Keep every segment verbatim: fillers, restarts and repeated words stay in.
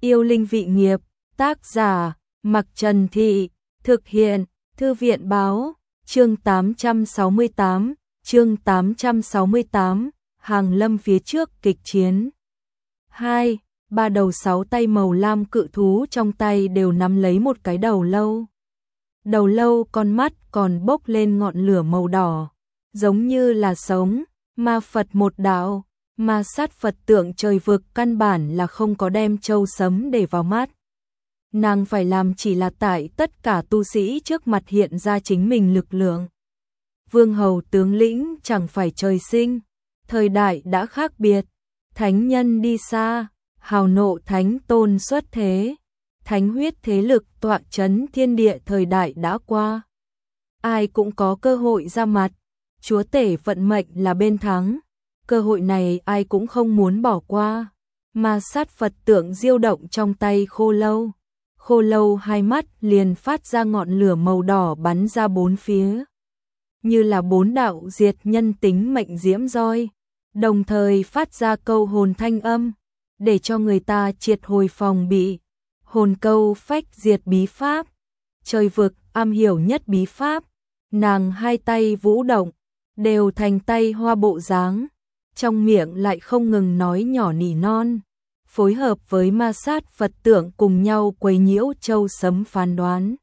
Yêu linh vị nghiệp, tác giả, Mặc Trần Thị, thực hiện, Thư viện báo, chương tám trăm sáu mươi tám, chương tám trăm sáu mươi tám, hàng lâm phía trước kịch chiến. hai. Ba đầu sáu tay màu lam cự thú trong tay đều nắm lấy một cái đầu lâu. Đầu lâu con mắt còn bốc lên ngọn lửa màu đỏ, giống như là sống, ma Phật một đạo, ma sát Phật tượng trời vực căn bản là không có đem châu sấm để vào mắt. Nàng phải làm chỉ là tại tất cả tu sĩ trước mặt hiện ra chính mình lực lượng. Vương hầu tướng lĩnh chẳng phải trời sinh, thời đại đã khác biệt, thánh nhân đi xa, hào nộ thánh tôn xuất thế, thánh huyết thế lực tọa chấn thiên địa thời đại đã qua. Ai cũng có cơ hội ra mặt, chúa tể vận mệnh là bên thắng, cơ hội này ai cũng không muốn bỏ qua. Ma sát Phật tượng diêu động trong tay khô lâu, khô lâu hai mắt liền phát ra ngọn lửa màu đỏ bắn ra bốn phía, như là bốn đạo diệt nhân tính mệnh diễm roi, đồng thời phát ra câu hồn thanh âm, để cho người ta triệt hồi phòng bị. Hồn câu phách diệt bí pháp, trời vực am hiểu nhất bí pháp, nàng hai tay vũ động, đều thành tay hoa bộ dáng, trong miệng lại không ngừng nói nhỏ nỉ non, phối hợp với ma sát Phật tượng cùng nhau quấy nhiễu châu sấm phán đoán.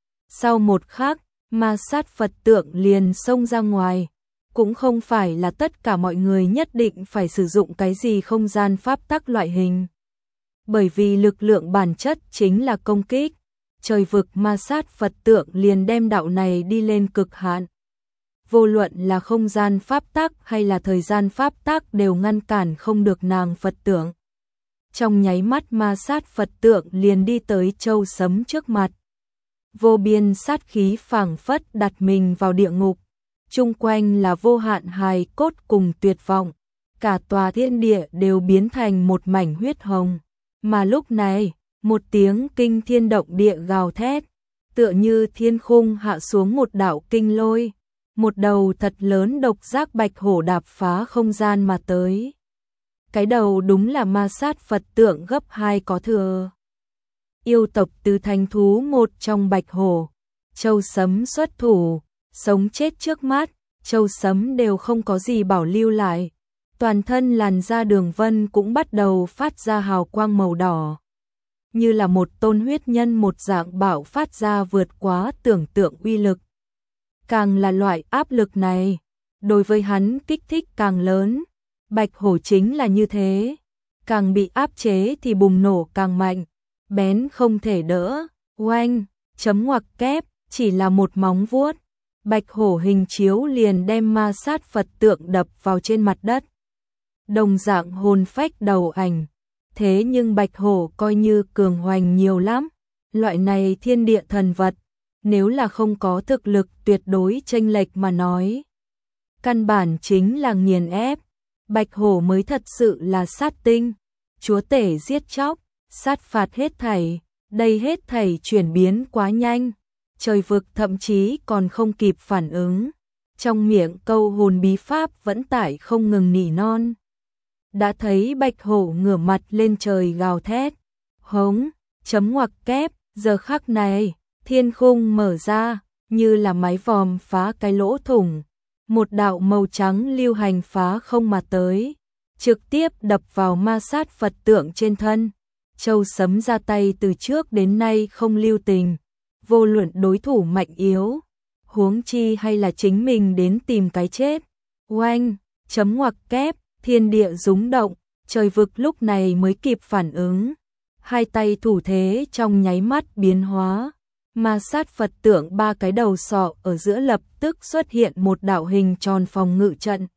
Sau một khắc, ma sát Phật tượng liền xông ra ngoài, cũng không phải là tất cả mọi người nhất định phải sử dụng cái gì không gian pháp tắc loại hình. Bởi vì lực lượng bản chất chính là công kích, trời vực ma sát Phật tượng liền đem đạo này đi lên cực hạn. Vô luận là không gian pháp tắc hay là thời gian pháp tắc đều ngăn cản không được nàng Phật tượng. Trong nháy mắt ma sát Phật tượng liền đi tới châu sấm trước mặt. Vô biên sát khí phảng phất đặt mình vào địa ngục, chung quanh là vô hạn hài cốt cùng tuyệt vọng, cả tòa thiên địa đều biến thành một mảnh huyết hồng. Mà lúc này, một tiếng kinh thiên động địa gào thét, tựa như thiên khung hạ xuống một đạo kinh lôi, một đầu thật lớn độc giác bạch hổ đạp phá không gian mà tới. Cái đầu đúng là ma sát Phật tượng gấp hai có thừa. Yêu tộc tứ thánh thú một trong bạch hổ, châu sấm xuất thủ, sống chết trước mắt, châu sấm đều không có gì bảo lưu lại. Toàn thân làn da đường vân cũng bắt đầu phát ra hào quang màu đỏ, như là một tôn huyết nhân một dạng bạo phát ra vượt quá tưởng tượng uy lực. Càng là loại áp lực này, đối với hắn kích thích càng lớn, bạch hổ chính là như thế, càng bị áp chế thì bùng nổ càng mạnh, bén không thể đỡ, oanh, chấm ngoặc kép, chỉ là một móng vuốt, bạch hổ hình chiếu liền đem ma sát Phật tượng đập vào trên mặt đất. Đồng dạng hồn phách đầu ảnh, thế nhưng bạch hổ coi như cường hoành nhiều lắm, loại này thiên địa thần vật, nếu là không có thực lực tuyệt đối chênh lệch mà nói, căn bản chính là nghiền ép, bạch hổ mới thật sự là sát tinh, chúa tể giết chóc, sát phạt hết thảy, đây hết thảy chuyển biến quá nhanh, trời vực thậm chí còn không kịp phản ứng, trong miệng câu hồn bí pháp vẫn tải không ngừng nỉ non. Đã thấy bạch hổ ngửa mặt lên trời gào thét, hống, chấm ngoặc kép, giờ khắc này, thiên khung mở ra, như là mái vòm phá cái lỗ thủng, một đạo màu trắng lưu hành phá không mà tới, trực tiếp đập vào ma sát Phật tượng trên thân. Châu sấm ra tay từ trước đến nay không lưu tình, vô luận đối thủ mạnh yếu, huống chi hay là chính mình đến tìm cái chết. Oanh, chấm ngoặc kép, thiên địa rúng động, trời vực lúc này mới kịp phản ứng, hai tay thủ thế trong nháy mắt biến hóa, ma sát Phật tượng ba cái đầu sọ ở giữa lập tức xuất hiện một đạo hình tròn phòng ngự trận.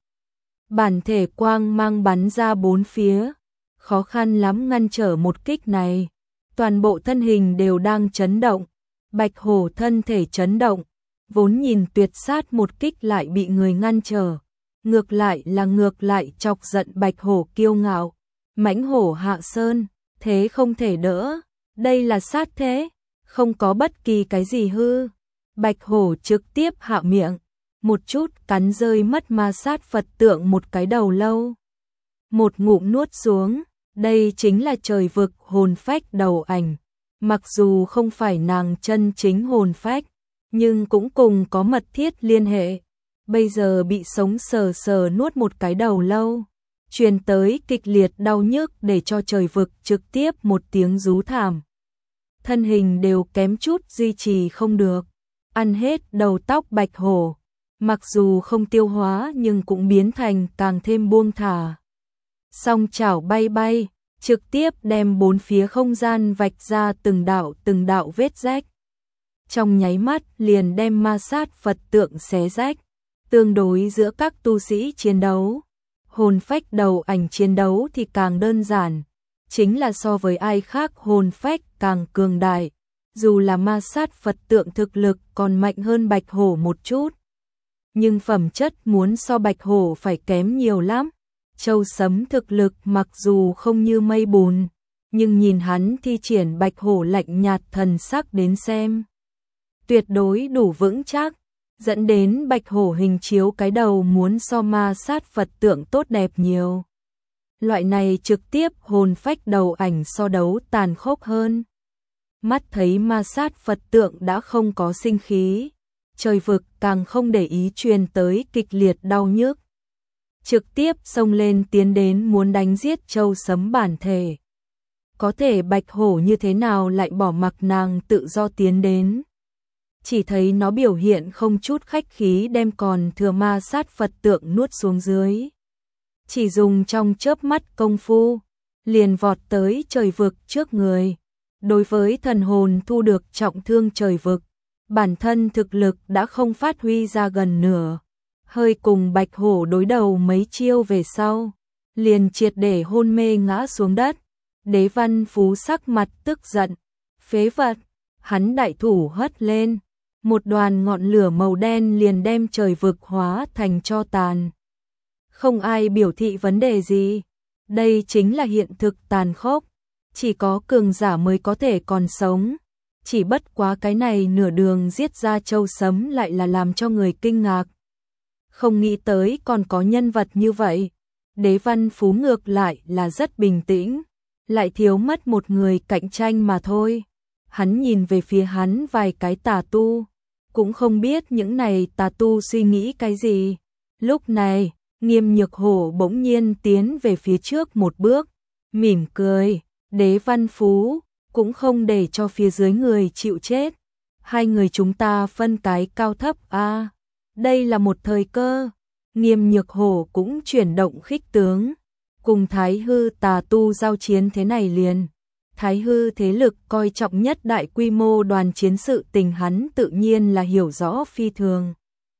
Bản thể quang mang bắn ra bốn phía, khó khăn lắm ngăn trở một kích này, toàn bộ thân hình đều đang chấn động, bạch hổ thân thể chấn động, vốn nhìn tuyệt sát một kích lại bị người ngăn trở. Ngược lại là ngược lại chọc giận bạch hổ kiêu ngạo, mãnh hổ hạ sơn, thế không thể đỡ, đây là sát thế, không có bất kỳ cái gì hư. Bạch hổ trực tiếp hạ miệng, một chút cắn rơi mất ma sát Phật tượng một cái đầu lâu. Một ngụm nuốt xuống, Đây chính là trời vực hồn phách đầu ảnh. Mặc dù không phải nàng chân chính hồn phách, nhưng cũng cùng có mật thiết liên hệ. Bây giờ bị sống sờ sờ nuốt một cái đầu lâu, truyền tới kịch liệt đau nhức để cho trời vực trực tiếp một tiếng rú thảm. Thân hình đều kém chút duy trì không được, ăn hết đầu tóc bạch hổ, mặc dù không tiêu hóa nhưng cũng biến thành càng thêm buông thả. Song chảo bay bay, trực tiếp đem bốn phía không gian vạch ra từng đạo từng đạo vết rách. Trong nháy mắt liền đem ma sát Phật tượng xé rách. Tương đối giữa các tu sĩ chiến đấu, hồn phách đầu ảnh chiến đấu thì càng đơn giản, chính là so với ai khác hồn phách càng cường đại. Dù là ma sát Phật tượng thực lực còn mạnh hơn bạch hổ một chút, nhưng phẩm chất muốn so bạch hổ phải kém nhiều lắm. Châu Sấm thực lực mặc dù không như mây bùn, nhưng nhìn hắn thi triển bạch hổ lạnh nhạt thần sắc đến xem, tuyệt đối đủ vững chắc, dẫn đến bạch hổ hình chiếu cái đầu muốn so ma sát Phật tượng tốt đẹp nhiều. Loại này trực tiếp hồn phách đầu ảnh so đấu tàn khốc hơn. Mắt thấy ma sát Phật tượng đã không có sinh khí, trời vực càng không để ý truyền tới kịch liệt đau nhức. Trực tiếp xông lên tiến đến muốn đánh giết Châu Sấm bản thể. Có thể bạch hổ như thế nào lại bỏ mặc nàng tự do tiến đến. Chỉ thấy nó biểu hiện không chút khách khí đem còn thừa ma sát Phật tượng nuốt xuống dưới. Chỉ dùng trong chớp mắt công phu, liền vọt tới trời vực trước người. Đối với thần hồn thu được trọng thương trời vực, bản thân thực lực đã không phát huy ra gần nửa. Hơi cùng bạch hổ đối đầu mấy chiêu về sau, liền triệt để hôn mê ngã xuống đất. Đế Văn Phú sắc mặt tức giận, phế vật, hắn đại thủ hất lên. Một đoàn ngọn lửa màu đen liền đem trời vực hóa thành tro tàn. Không ai biểu thị vấn đề gì. Đây chính là hiện thực tàn khốc. Chỉ có cường giả mới có thể còn sống. Chỉ bất quá cái này nửa đường giết ra Châu Sấm lại là làm cho người kinh ngạc. Không nghĩ tới còn có nhân vật như vậy. Đế Văn Phú ngược lại là rất bình tĩnh. Lại thiếu mất một người cạnh tranh mà thôi. Hắn nhìn về phía hắn vài cái tà tu, cũng không biết những này tà tu suy nghĩ cái gì. Lúc này, Nghiêm Nhược Hổ bỗng nhiên tiến về phía trước một bước, mỉm cười, Đế Văn Phú, cũng không để cho phía dưới người chịu chết. Hai người chúng ta phân cái cao thấp a. À, đây là một thời cơ. Nghiêm Nhược Hổ cũng chuyển động khích tướng, cùng Thái Hư tà tu giao chiến thế này liền. Thái Hư thế lực coi trọng nhất đại quy mô đoàn chiến sự tình hắn tự nhiên là hiểu rõ phi thường.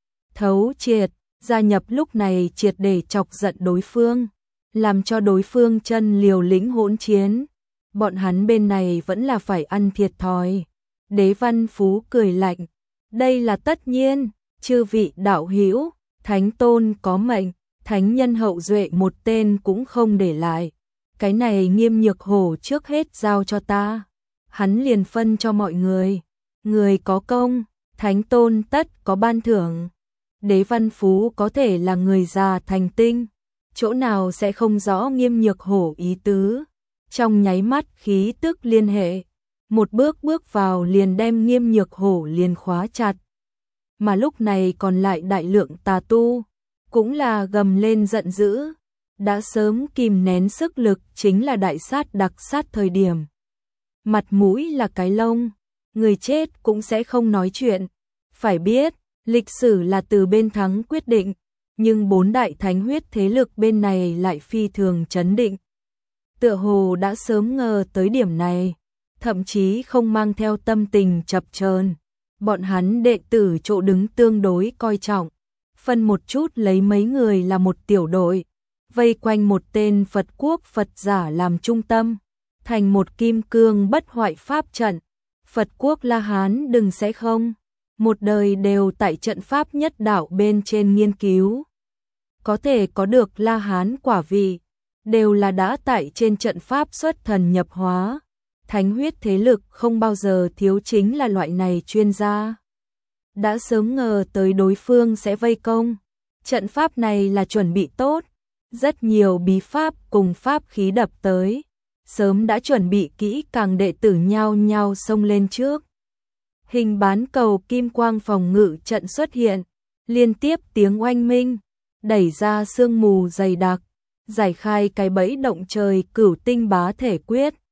Thấu triệt, gia nhập lúc này triệt để chọc giận đối phương, làm cho đối phương chân liều lĩnh hỗn chiến. Bọn hắn bên này vẫn là phải ăn thiệt thòi. Đế Văn Phú cười lạnh, đây là tất nhiên, chư vị đạo hữu, Thánh Tôn có mệnh, thánh nhân hậu duệ một tên cũng không để lại. Cái này Nghiêm Nhược Hổ trước hết giao cho ta. Hắn liền phân cho mọi người. Người có công, Thánh Tôn tất có ban thưởng. Đế Văn Phú có thể là người già thành tinh, chỗ nào sẽ không rõ Nghiêm Nhược Hổ ý tứ. Trong nháy mắt khí tức liên hệ, một bước bước vào liền đem Nghiêm Nhược Hổ liền khóa chặt. Mà lúc này còn lại đại lượng tà tu, cũng là gầm lên giận dữ. Đã sớm kìm nén sức lực chính là đại sát đặc sát thời điểm. Mặt mũi là cái lông, người chết cũng sẽ không nói chuyện. Phải biết, lịch sử là từ bên thắng quyết định, nhưng bốn đại thánh huyết thế lực bên này lại phi thường chấn định. Tựa hồ đã sớm ngờ tới điểm này, thậm chí không mang theo tâm tình chập chờn. Bọn hắn đệ tử chỗ đứng tương đối coi trọng, phân một chút lấy mấy người là một tiểu đội, vây quanh một tên Phật quốc Phật giả làm trung tâm, thành một kim cương bất hoại pháp trận. Phật quốc La Hán đừng sẽ không, một đời đều tại trận pháp nhất đạo bên trên nghiên cứu. Có thể có được La Hán quả vị, đều là đã tại trên trận pháp xuất thần nhập hóa. Thánh huyết thế lực không bao giờ thiếu chính là loại này chuyên gia. Đã sớm ngờ tới đối phương sẽ vây công. Trận pháp này là chuẩn bị tốt, rất nhiều bí pháp cùng pháp khí đập tới, sớm đã chuẩn bị kỹ càng đệ tử nhao nhao xông lên trước. Hình bán cầu kim quang phòng ngự trận xuất hiện, liên tiếp tiếng oanh minh, đẩy ra sương mù dày đặc, giải khai cái bẫy động trời cửu tinh bá thể quyết,